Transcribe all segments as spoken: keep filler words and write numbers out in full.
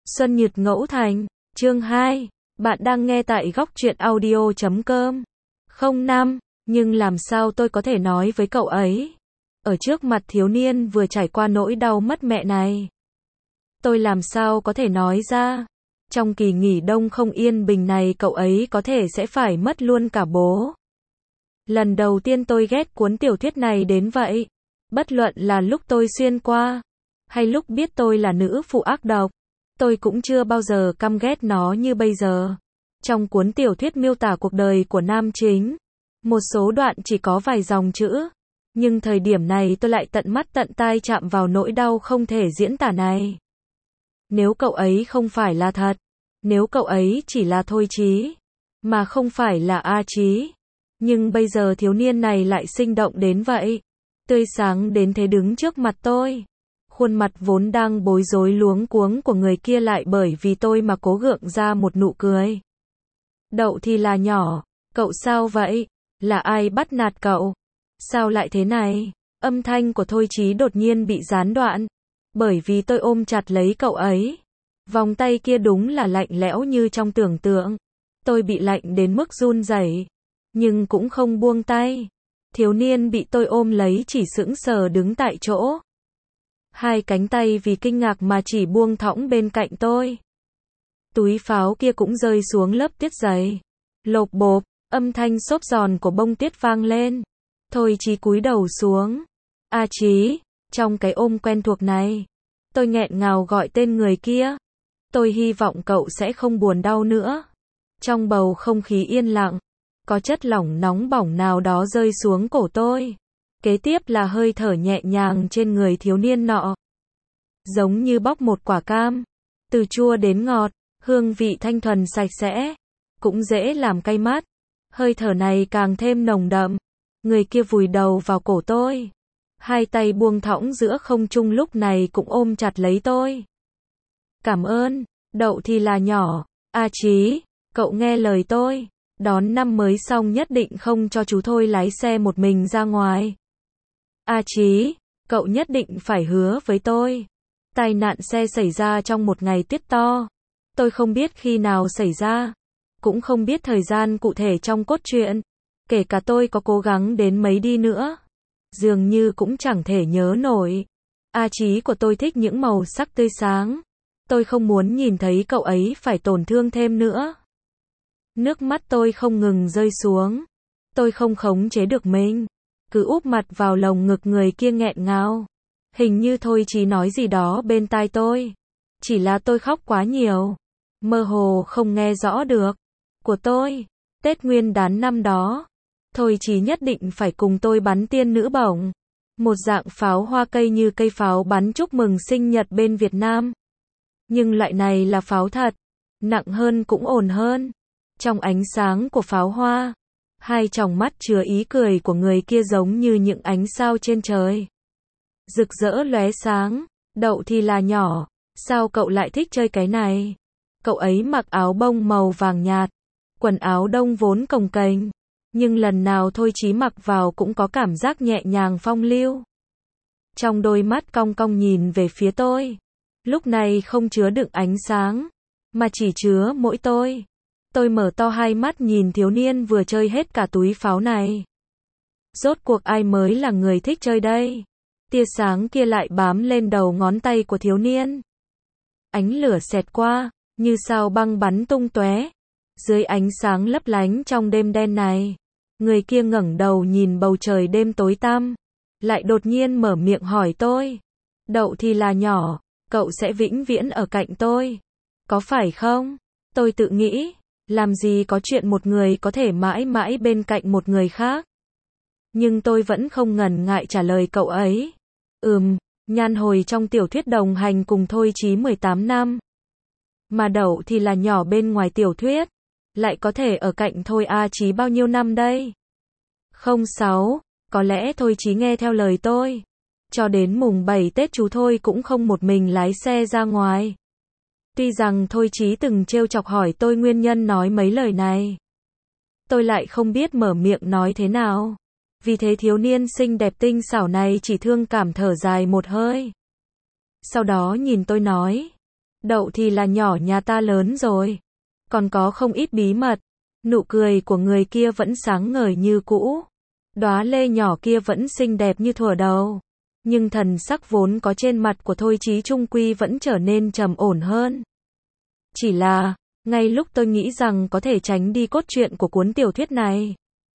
Xuân Nhật Ngẫu Thành, chương hai. Bạn đang nghe tại góc truyện audio chấm com. Không năm, nhưng làm sao tôi có thể nói với cậu ấy? Ở trước mặt thiếu niên vừa trải qua nỗi đau mất mẹ này. Tôi làm sao có thể nói ra? Trong kỳ nghỉ đông không yên bình này cậu ấy có thể sẽ phải mất luôn cả bố. Lần đầu tiên tôi ghét cuốn tiểu thuyết này đến vậy. Bất luận là lúc tôi xuyên qua, hay lúc biết tôi là nữ phụ ác độc, tôi cũng chưa bao giờ căm ghét nó như bây giờ. Trong cuốn tiểu thuyết miêu tả cuộc đời của nam chính, một số đoạn chỉ có vài dòng chữ, nhưng thời điểm này tôi lại tận mắt tận tai chạm vào nỗi đau không thể diễn tả này. Nếu cậu ấy không phải là thật, nếu cậu ấy chỉ là Thôi Chí, mà không phải là A Chí, nhưng bây giờ thiếu niên này lại sinh động đến vậy, tươi sáng đến thế đứng trước mặt tôi. Khuôn mặt vốn đang bối rối luống cuống của người kia lại bởi vì tôi mà cố gượng ra một nụ cười. Đậu thì là nhỏ, cậu sao vậy? Là ai bắt nạt cậu? Sao lại thế này? Âm thanh của Thôi Chí đột nhiên bị gián đoạn, bởi vì tôi ôm chặt lấy cậu ấy. Vòng tay kia đúng là lạnh lẽo như trong tưởng tượng. Tôi bị lạnh đến mức run rẩy, nhưng cũng không buông tay. Thiếu niên bị tôi ôm lấy chỉ sững sờ đứng tại chỗ. Hai cánh tay vì kinh ngạc mà chỉ buông thõng bên cạnh tôi. Túi pháo kia cũng rơi xuống lớp tiết giấy. Lộp bộp, âm thanh xốp giòn của bông tiết vang lên. Thôi Chí cúi đầu xuống. A Chí, trong cái ôm quen thuộc này, tôi nghẹn ngào gọi tên người kia. Tôi hy vọng cậu sẽ không buồn đau nữa. Trong bầu không khí yên lặng, có chất lỏng nóng bỏng nào đó rơi xuống cổ tôi. Kế tiếp là hơi thở nhẹ nhàng trên người thiếu niên nọ. Giống như bóc một quả cam, từ chua đến ngọt, hương vị thanh thuần sạch sẽ, cũng dễ làm cay mắt. Hơi thở này càng thêm nồng đậm. Người kia vùi đầu vào cổ tôi. Hai tay buông thõng giữa không trung lúc này cũng ôm chặt lấy tôi. Cảm ơn, đậu thì là nhỏ. A Chí, cậu nghe lời tôi. Đón năm mới xong nhất định không cho chú Thôi lái xe một mình ra ngoài. A Chí, cậu nhất định phải hứa với tôi. Tai nạn xe xảy ra trong một ngày tuyết to. Tôi không biết khi nào xảy ra, cũng không biết thời gian cụ thể trong cốt truyện. Kể cả tôi có cố gắng đến mấy đi nữa, dường như cũng chẳng thể nhớ nổi. A Chí của tôi thích những màu sắc tươi sáng. Tôi không muốn nhìn thấy cậu ấy phải tổn thương thêm nữa. Nước mắt tôi không ngừng rơi xuống. Tôi không khống chế được mình, cứ úp mặt vào lồng ngực người kia nghẹn ngào. Hình như Thôi Chí nói gì đó bên tai tôi. Chỉ là tôi khóc quá nhiều, mơ hồ không nghe rõ được. Của tôi, Tết Nguyên đán năm đó, Thôi Chí nhất định phải cùng tôi bắn tiên nữ bổng. Một dạng pháo hoa cây như cây pháo bắn chúc mừng sinh nhật bên Việt Nam. Nhưng loại này là pháo thật, nặng hơn cũng ổn hơn. Trong ánh sáng của pháo hoa, hai tròng mắt chứa ý cười của người kia giống như những ánh sao trên trời, rực rỡ lóe sáng. Đậu thì là nhỏ, sao cậu lại thích chơi cái này? Cậu ấy mặc áo bông màu vàng nhạt, quần áo đông vốn cồng kềnh, nhưng lần nào Thôi Chí mặc vào cũng có cảm giác nhẹ nhàng phong lưu. Trong đôi mắt cong cong nhìn về phía tôi, lúc này không chứa đựng ánh sáng, mà chỉ chứa mỗi tôi. Tôi mở to hai mắt nhìn thiếu niên vừa chơi hết cả túi pháo này. Rốt cuộc ai mới là người thích chơi đây? Tia sáng kia lại bám lên đầu ngón tay của thiếu niên. Ánh lửa xẹt qua, như sao băng bắn tung tóe. Dưới ánh sáng lấp lánh trong đêm đen này, người kia ngẩng đầu nhìn bầu trời đêm tối tăm, lại đột nhiên mở miệng hỏi tôi. Đậu thì là nhỏ, cậu sẽ vĩnh viễn ở cạnh tôi, có phải không? Tôi tự nghĩ, làm gì có chuyện một người có thể mãi mãi bên cạnh một người khác. Nhưng tôi vẫn không ngần ngại trả lời cậu ấy. Ừm, nhan hồi trong tiểu thuyết đồng hành cùng Thôi Chí mười tám năm. Mà đậu thì là nhỏ bên ngoài tiểu thuyết, lại có thể ở cạnh Thôi A Chí bao nhiêu năm đây? Không sáu, có lẽ Thôi Chí nghe theo lời tôi. Cho đến mùng bảy Tết chú Thôi cũng không một mình lái xe ra ngoài. Tuy rằng Thôi Chí từng trêu chọc hỏi tôi nguyên nhân nói mấy lời này, tôi lại không biết mở miệng nói thế nào. Vì thế thiếu niên xinh đẹp tinh xảo này chỉ thương cảm thở dài một hơi. Sau đó nhìn tôi nói, Đậu thì là nhỏ nhà ta lớn rồi. Còn có không ít bí mật. Nụ cười của người kia vẫn sáng ngời như cũ. Đóa lê nhỏ kia vẫn xinh đẹp như thuở đầu. Nhưng thần sắc vốn có trên mặt của Thôi Chí trung quy vẫn trở nên trầm ổn hơn. Chỉ là, ngay lúc tôi nghĩ rằng có thể tránh đi cốt truyện của cuốn tiểu thuyết này,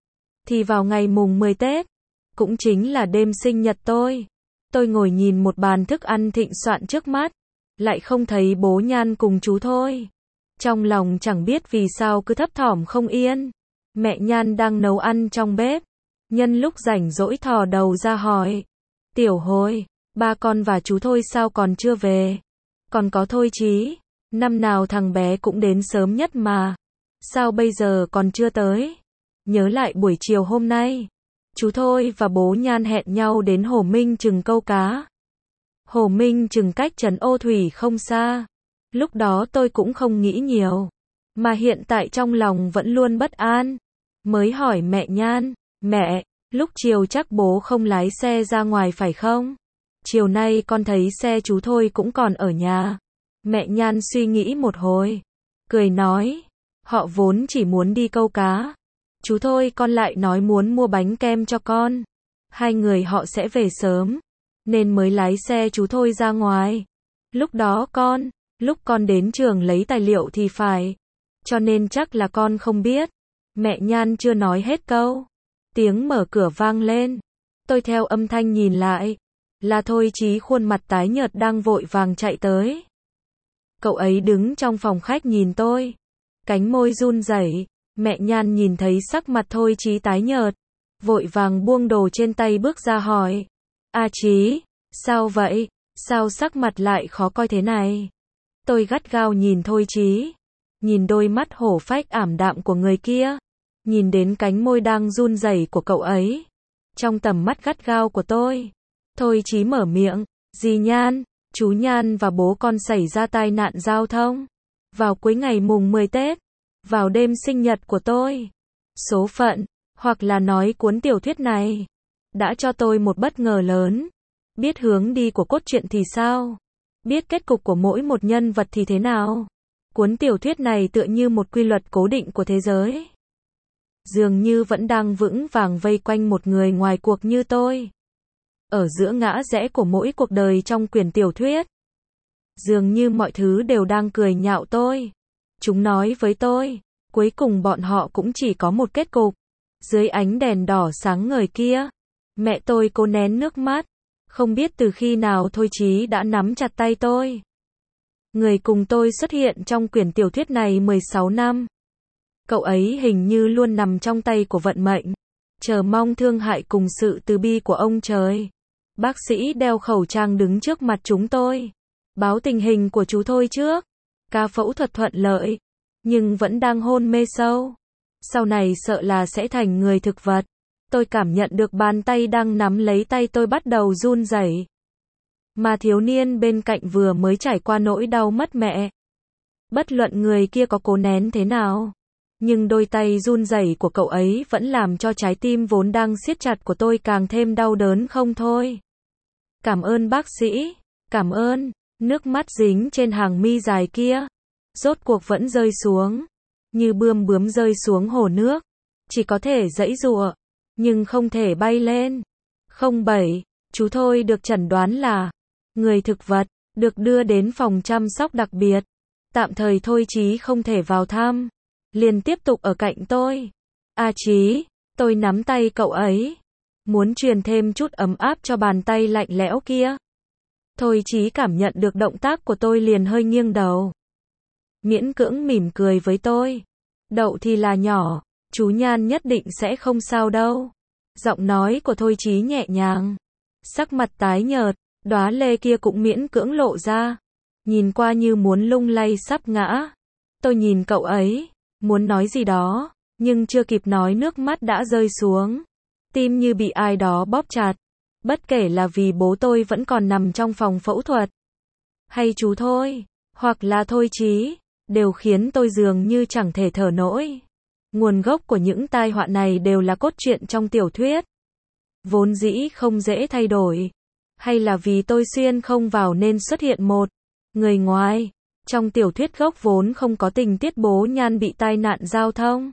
thì vào ngày mùng mười Tết, cũng chính là đêm sinh nhật tôi, tôi ngồi nhìn một bàn thức ăn thịnh soạn trước mắt, lại không thấy bố Nhan cùng chú Thôi. Trong lòng chẳng biết vì sao cứ thấp thỏm không yên. Mẹ Nhan đang nấu ăn trong bếp, nhân lúc rảnh rỗi thò đầu ra hỏi: "Tiểu Hồi, ba con và chú Thôi sao còn chưa về? Còn có Thôi Chí, năm nào thằng bé cũng đến sớm nhất mà, sao bây giờ còn chưa tới?" Nhớ lại buổi chiều hôm nay, chú Thôi và bố Nhan hẹn nhau đến Hồ Minh Chừng câu cá. Hồ Minh Chừng cách trấn Ô Thủy không xa. Lúc đó tôi cũng không nghĩ nhiều, mà hiện tại trong lòng vẫn luôn bất an. Mới hỏi mẹ Nhan: "Mẹ, lúc chiều chắc bố không lái xe ra ngoài phải không? Chiều nay con thấy xe chú Thôi cũng còn ở nhà." Mẹ Nhan suy nghĩ một hồi, cười nói: "Họ vốn chỉ muốn đi câu cá. Chú Thôi con lại nói muốn mua bánh kem cho con. Hai người họ sẽ về sớm, nên mới lái xe chú Thôi ra ngoài. Lúc đó con, lúc con đến trường lấy tài liệu thì phải. Cho nên chắc là con không biết." Mẹ Nhan chưa nói hết câu, tiếng mở cửa vang lên. Tôi theo âm thanh nhìn lại, là Thôi Chí khuôn mặt tái nhợt đang vội vàng chạy tới. Cậu ấy đứng trong phòng khách nhìn tôi, cánh môi run rẩy. Mẹ Nhan nhìn thấy sắc mặt Thôi Chí tái nhợt, vội vàng buông đồ trên tay bước ra hỏi: "A Chí, sao vậy? Sao sắc mặt lại khó coi thế này?" Tôi gắt gao nhìn Thôi Chí, nhìn đôi mắt hổ phách ảm đạm của người kia, nhìn đến cánh môi đang run rẩy của cậu ấy. Trong tầm mắt gắt gao của tôi, Thôi Chí mở miệng: "Dì Nhan, chú Nhan và bố con xảy ra tai nạn giao thông vào cuối ngày mùng mười Tết, vào đêm sinh nhật của tôi. Số phận, hoặc là nói cuốn tiểu thuyết này, đã cho tôi một bất ngờ lớn. Biết hướng đi của cốt truyện thì sao? Biết kết cục của mỗi một nhân vật thì thế nào? Cuốn tiểu thuyết này tựa như một quy luật cố định của thế giới, dường như vẫn đang vững vàng vây quanh một người ngoài cuộc như tôi. Ở giữa ngã rẽ của mỗi cuộc đời trong quyển tiểu thuyết, dường như mọi thứ đều đang cười nhạo tôi. Chúng nói với tôi, cuối cùng bọn họ cũng chỉ có một kết cục." Dưới ánh đèn đỏ sáng ngời kia, mẹ tôi cố nén nước mắt. Không biết từ khi nào Thôi Chí đã nắm chặt tay tôi. Người cùng tôi xuất hiện trong quyển tiểu thuyết này mười sáu năm. Cậu ấy hình như luôn nằm trong tay của vận mệnh, chờ mong thương hại cùng sự từ bi của ông trời. Bác sĩ đeo khẩu trang đứng trước mặt chúng tôi, báo tình hình của chú Thôi trước. Ca phẫu thuật thuận lợi, nhưng vẫn đang hôn mê sâu. Sau này sợ là sẽ thành người thực vật. Tôi cảm nhận được bàn tay đang nắm lấy tay tôi bắt đầu run rẩy. Mà thiếu niên bên cạnh vừa mới trải qua nỗi đau mất mẹ. Bất luận người kia có cố nén thế nào, nhưng đôi tay run rẩy của cậu ấy vẫn làm cho trái tim vốn đang siết chặt của tôi càng thêm đau đớn không thôi. "Cảm ơn bác sĩ, cảm ơn." Nước mắt dính trên hàng mi dài kia, rốt cuộc vẫn rơi xuống, như bươm bướm rơi xuống hồ nước. Chỉ có thể giãy giụa, nhưng không thể bay lên. Không bảy, chú Thôi được chẩn đoán là người thực vật, được đưa đến phòng chăm sóc đặc biệt. Tạm thời Thôi Chí không thể vào thăm, liền tiếp tục ở cạnh tôi. "A Chí," tôi nắm tay cậu ấy, muốn truyền thêm chút ấm áp cho bàn tay lạnh lẽo kia. Thôi Chí cảm nhận được động tác của tôi liền hơi nghiêng đầu, miễn cưỡng mỉm cười với tôi. "Đậu thì là nhỏ, chú Nhan nhất định sẽ không sao đâu." Giọng nói của Thôi Chí nhẹ nhàng, sắc mặt tái nhợt, đóa lê kia cũng miễn cưỡng lộ ra, nhìn qua như muốn lung lay sắp ngã. Tôi nhìn cậu ấy, muốn nói gì đó, nhưng chưa kịp nói nước mắt đã rơi xuống. Tim như bị ai đó bóp chặt. Bất kể là vì bố tôi vẫn còn nằm trong phòng phẫu thuật, hay chú Thôi, hoặc là Thôi Chí, đều khiến tôi dường như chẳng thể thở nổi. Nguồn gốc của những tai họa này đều là cốt truyện trong tiểu thuyết, vốn dĩ không dễ thay đổi. Hay là vì tôi xuyên không vào nên xuất hiện một người ngoài. Trong tiểu thuyết gốc vốn không có tình tiết bố Nhan bị tai nạn giao thông.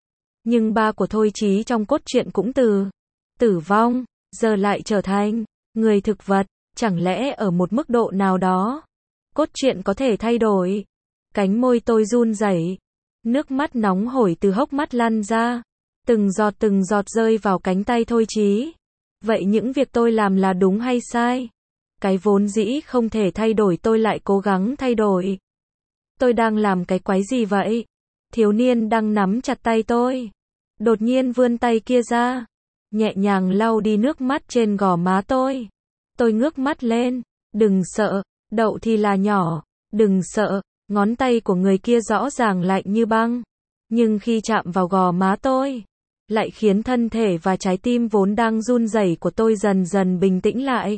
Nhưng ba của Thôi Chí trong cốt truyện cũng từ tử vong, giờ lại trở thành người thực vật, chẳng lẽ ở một mức độ nào đó, cốt truyện có thể thay đổi. Cánh môi tôi run rẩy, nước mắt nóng hổi từ hốc mắt lăn ra, từng giọt từng giọt rơi vào cánh tay Thôi Chí. Vậy những việc tôi làm là đúng hay sai? Cái vốn dĩ không thể thay đổi tôi lại cố gắng thay đổi. Tôi đang làm cái quái gì vậy? Thiếu niên đang nắm chặt tay tôi, đột nhiên vươn tay kia ra, nhẹ nhàng lau đi nước mắt trên gò má tôi. Tôi ngước mắt lên, đừng sợ, đậu thì là nhỏ, đừng sợ. Ngón tay của người kia rõ ràng lạnh như băng, nhưng khi chạm vào gò má tôi, lại khiến thân thể và trái tim vốn đang run rẩy của tôi dần dần bình tĩnh lại.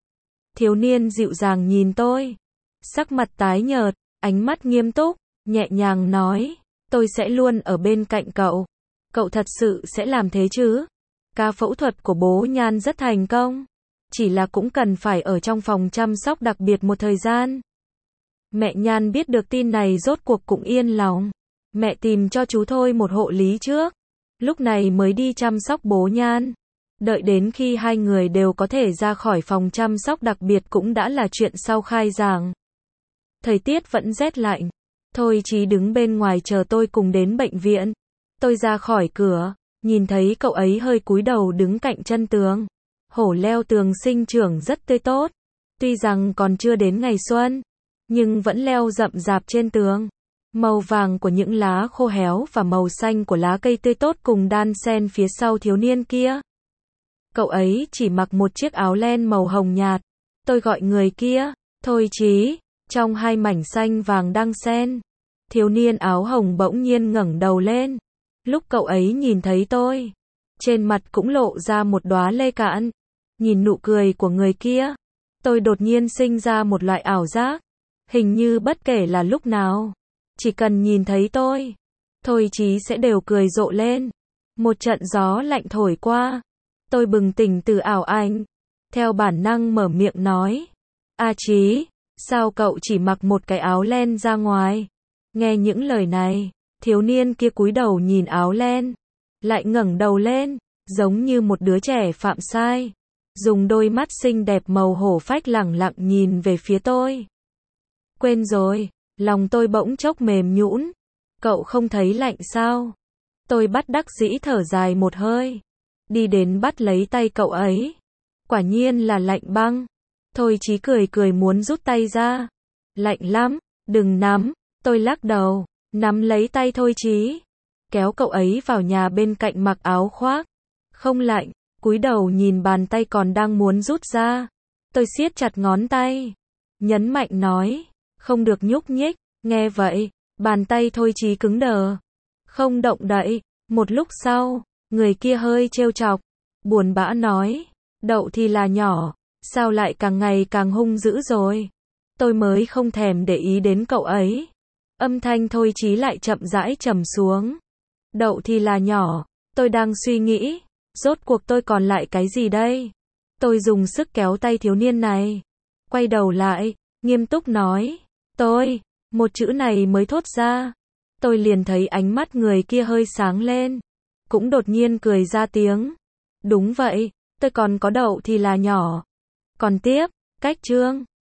Thiếu niên dịu dàng nhìn tôi, sắc mặt tái nhợt, ánh mắt nghiêm túc, nhẹ nhàng nói, tôi sẽ luôn ở bên cạnh cậu. Cậu thật sự sẽ làm thế chứ? Ca phẫu thuật của bố Nhan rất thành công, chỉ là cũng cần phải ở trong phòng chăm sóc đặc biệt một thời gian. Mẹ Nhan biết được tin này rốt cuộc cũng yên lòng. Mẹ tìm cho chú Thôi một hộ lý trước, lúc này mới đi chăm sóc bố Nhan. Đợi đến khi hai người đều có thể ra khỏi phòng chăm sóc đặc biệt cũng đã là chuyện sau khai giảng. Thời tiết vẫn rét lạnh. Thôi Chí đứng bên ngoài chờ tôi cùng đến bệnh viện. Tôi ra khỏi cửa, nhìn thấy cậu ấy hơi cúi đầu đứng cạnh chân tường. Hổ leo tường sinh trưởng rất tươi tốt. Tuy rằng còn chưa đến ngày xuân, nhưng vẫn leo rậm rạp trên tường. Màu vàng của những lá khô héo và màu xanh của lá cây tươi tốt cùng đan xen phía sau thiếu niên kia. Cậu ấy chỉ mặc một chiếc áo len màu hồng nhạt. Tôi gọi người kia, Thôi Chí, trong hai mảnh xanh vàng đan xen. Thiếu niên áo hồng bỗng nhiên ngẩng đầu lên. Lúc cậu ấy nhìn thấy tôi, trên mặt cũng lộ ra một đóa lê cạn. Nhìn nụ cười của người kia, tôi đột nhiên sinh ra một loại ảo giác. Hình như bất kể là lúc nào, chỉ cần nhìn thấy tôi, Thôi Chí sẽ đều cười rộ lên. Một trận gió lạnh thổi qua, tôi bừng tỉnh từ ảo ảnh, theo bản năng mở miệng nói, A Chí, sao cậu chỉ mặc một cái áo len ra ngoài? Nghe những lời này, thiếu niên kia cúi đầu nhìn áo len, lại ngẩng đầu lên, giống như một đứa trẻ phạm sai, dùng đôi mắt xinh đẹp màu hổ phách lẳng lặng nhìn về phía tôi. Quên rồi, lòng tôi bỗng chốc mềm nhũn. Cậu không thấy lạnh sao? Tôi bất đắc dĩ thở dài một hơi, đi đến bắt lấy tay cậu ấy. Quả nhiên là lạnh băng. Thôi Chí cười cười muốn rút tay ra. Lạnh lắm, đừng nắm. Tôi lắc đầu, nắm lấy tay Thôi Chí, kéo cậu ấy vào nhà bên cạnh mặc áo khoác. Không lạnh, cúi đầu nhìn bàn tay còn đang muốn rút ra. Tôi siết chặt ngón tay, nhấn mạnh nói, không được nhúc nhích. Nghe vậy, bàn tay Thôi Chí cứng đờ, không động đậy. Một lúc sau, người kia hơi trêu chọc, buồn bã nói, đậu thì là nhỏ, sao lại càng ngày càng hung dữ rồi? Tôi mới không thèm để ý đến cậu ấy. Âm thanh Thôi Chí lại chậm rãi trầm xuống. Đậu thì là nhỏ, tôi đang suy nghĩ, rốt cuộc tôi còn lại cái gì đây? Tôi dùng sức kéo tay thiếu niên này, quay đầu lại, nghiêm túc nói, tôi, một chữ này mới thốt ra. Tôi liền thấy ánh mắt người kia hơi sáng lên, cũng đột nhiên cười ra tiếng. Đúng vậy, tôi còn có đậu thì là nhỏ. Còn tiếp, cách chương